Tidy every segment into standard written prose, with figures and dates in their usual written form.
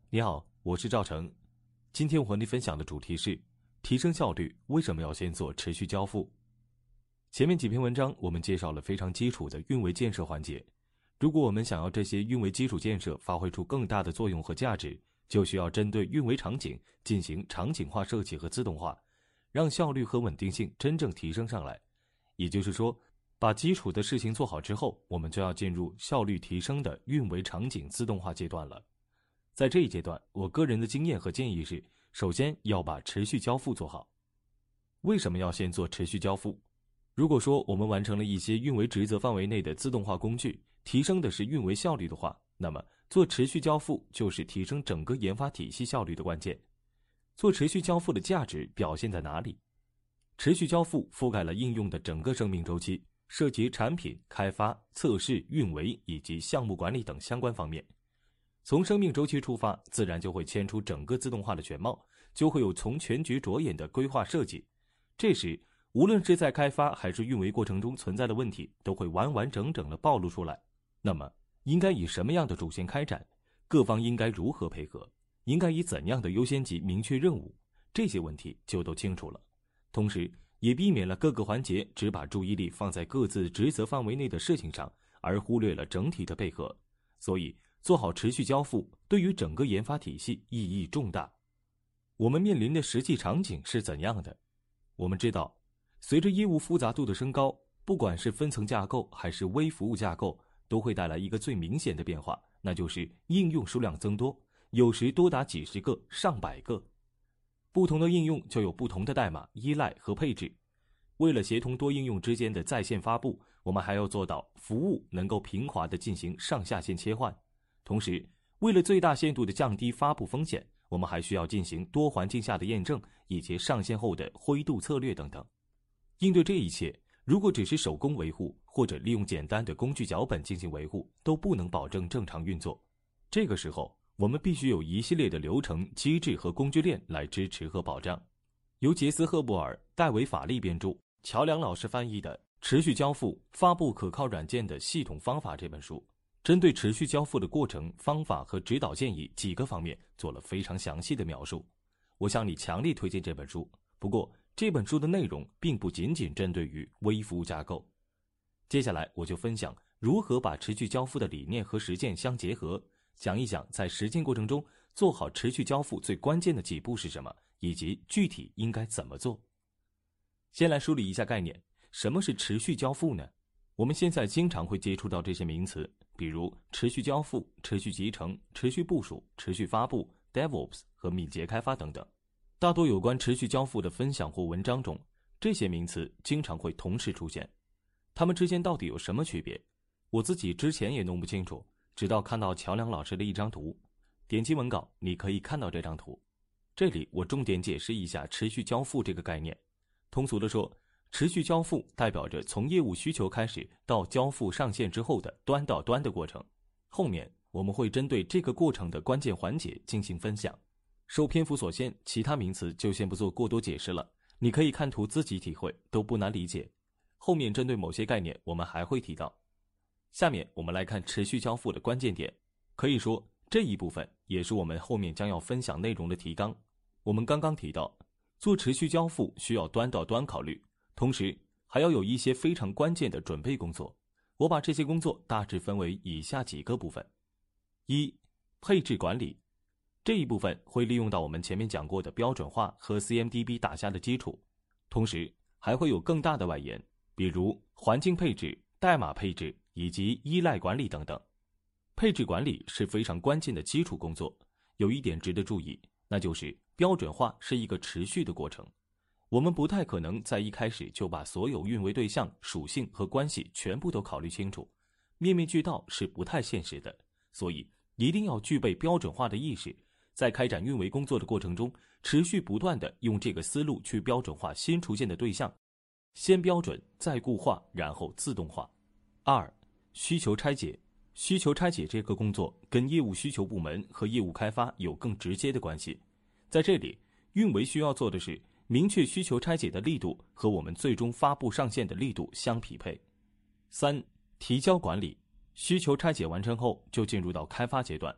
你好，我是赵成。今天我和你分享的主题是提升效率，为什么要先做持续交付？前面几篇文章我们介绍了非常基础的运维建设环节。如果我们想要这些运维基础建设发挥出更大的作用和价值，就需要针对运维场景进行场景化设计和自动化，让效率和稳定性真正提升上来。也就是说，把基础的事情做好之后，我们就要进入效率提升的运维场景自动化阶段了。在这一阶段，我个人的经验和建议是，首先要把持续交付做好。为什么要先做持续交付？如果说我们完成了一些运维职责范围内的自动化工具，提升的是运维效率的话，那么做持续交付就是提升整个研发体系效率的关键。做持续交付的价值表现在哪里？持续交付覆盖了应用的整个生命周期，涉及产品、开发、测试、运维以及项目管理等相关方面。从生命周期出发，自然就会牵出整个自动化的全貌，就会有从全局着眼的规划设计。这时，无论是在开发还是运维过程中存在的问题，都会完完整整地暴露出来。那么，应该以什么样的主线开展？各方应该如何配合？应该以怎样的优先级明确任务？这些问题就都清楚了。同时，也避免了各个环节只把注意力放在各自职责范围内的事情上，而忽略了整体的配合。所以，做好持续交付对于整个研发体系意义重大。我们面临的实际场景是怎样的？我们知道，随着业务复杂度的升高，不管是分层架构还是微服务架构，都会带来一个最明显的变化，那就是应用数量增多，有时多达几十个、上百个。不同的应用就有不同的代码、依赖和配置。为了协同多应用之间的在线发布，我们还要做到服务能够平滑地进行上下线切换。同时，为了最大限度地降低发布风险，我们还需要进行多环境下的验证，以及上线后的灰度策略等等。应对这一切，如果只是手工维护，或者利用简单的工具脚本进行维护，都不能保证正常运作。这个时候，我们必须有一系列的流程、机制和工具链来支持和保障。由杰斯·赫布尔、戴维·法利编著，乔梁老师翻译的《持续交付：发布可靠软件的系统方法》这本书，针对持续交付的过程、方法和指导建议几个方面做了非常详细的描述。我向你强烈推荐这本书。不过，这本书的内容并不仅仅针对于微服务架构。接下来我就分享如何把持续交付的理念和实践相结合，讲一讲在实践过程中做好持续交付最关键的几步是什么，以及具体应该怎么做。先来梳理一下概念，什么是持续交付呢？我们现在经常会接触到这些名词，比如持续交付、持续集成、持续部署、持续发布、DevOps 和敏捷开发等等。大多有关持续交付的分享或文章中，这些名词经常会同时出现。它们之间到底有什么区别？我自己之前也弄不清楚，直到看到乔梁老师的一张图。点击文稿，你可以看到这张图。这里我重点解释一下持续交付这个概念。通俗地说，持续交付代表着从业务需求开始到交付上线之后的端到端的过程。后面我们会针对这个过程的关键环节进行分享。受篇幅所限，其他名词就先不做过多解释了，你可以看图自己体会，都不难理解。后面针对某些概念我们还会提到。下面我们来看持续交付的关键点，可以说这一部分也是我们后面将要分享内容的提纲。我们刚刚提到，做持续交付需要端到端考虑，同时还要有一些非常关键的准备工作。我把这些工作大致分为以下几个部分。一、配置管理。这一部分会利用到我们前面讲过的标准化和 CMDB 打下的基础，同时还会有更大的外延，比如环境配置、代码配置以及依赖管理等等。配置管理是非常关键的基础工作，有一点值得注意，那就是标准化是一个持续的过程。我们不太可能在一开始就把所有运维对象、属性和关系全部都考虑清楚，面面俱到是不太现实的，所以一定要具备标准化的意识，在开展运维工作的过程中，持续不断地用这个思路去标准化新出现的对象，先标准，再固化，然后自动化。二、需求拆解。需求拆解这个工作跟业务需求部门和业务开发有更直接的关系。在这里，运维需要做的是明确需求拆解的力度和我们最终发布上线的力度相匹配。三、提交管理。需求拆解完成后，就进入到开发阶段。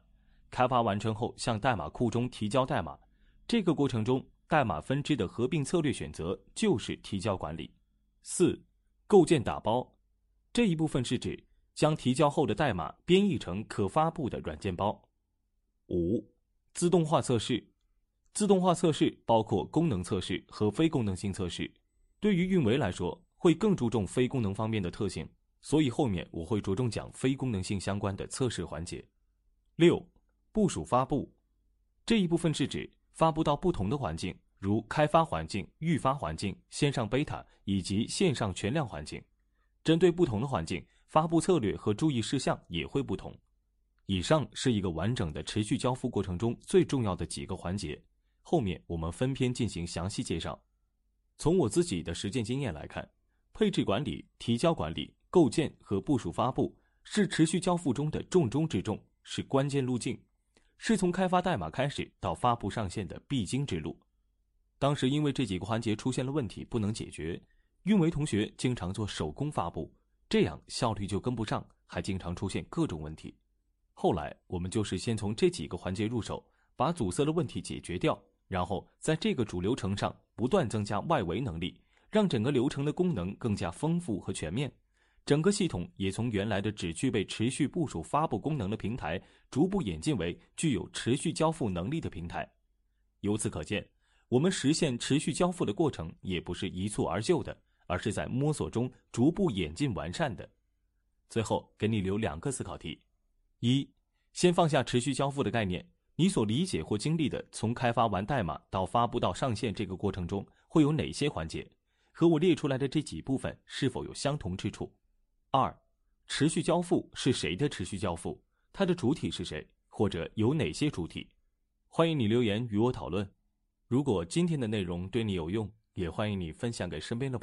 开发完成后向代码库中提交代码，这个过程中代码分支的合并策略选择就是提交管理。4. 构建打包，这一部分是指将提交后的代码编译成可发布的软件包。5. 自动化测试，自动化测试包括功能测试和非功能性测试，对于运维来说会更注重非功能方面的特性，所以后面我会着重讲非功能性相关的测试环节。6. 部署发布，这一部分是指发布到不同的环境，如开发环境、预发环境、线上 beta 以及线上全量环境。针对不同的环境，发布策略和注意事项也会不同。以上是一个完整的持续交付过程中最重要的几个环节，后面我们分篇进行详细介绍。从我自己的实践经验来看，配置管理、提交管理、构建和部署发布是持续交付中的重中之重，是关键路径，是从开发代码开始到发布上线的必经之路。当时因为这几个环节出现了问题不能解决，运维同学经常做手工发布，这样效率就跟不上，还经常出现各种问题。后来我们就是先从这几个环节入手，把阻塞的问题解决掉，然后在这个主流程上不断增加外围能力，让整个流程的功能更加丰富和全面。整个系统也从原来的只具备持续部署发布功能的平台，逐步演进为具有持续交付能力的平台。由此可见，我们实现持续交付的过程也不是一蹴而就的，而是在摸索中逐步演进完善的。最后给你留2个思考题。1. 先放下持续交付的概念，你所理解或经历的从开发完代码到发布到上线这个过程中会有哪些环节，和我列出来的这几部分是否有相同之处。2. 持续交付是谁的持续交付，它的主体是谁，或者有哪些主体？欢迎你留言与我讨论。如果今天的内容对你有用，也欢迎你分享给身边的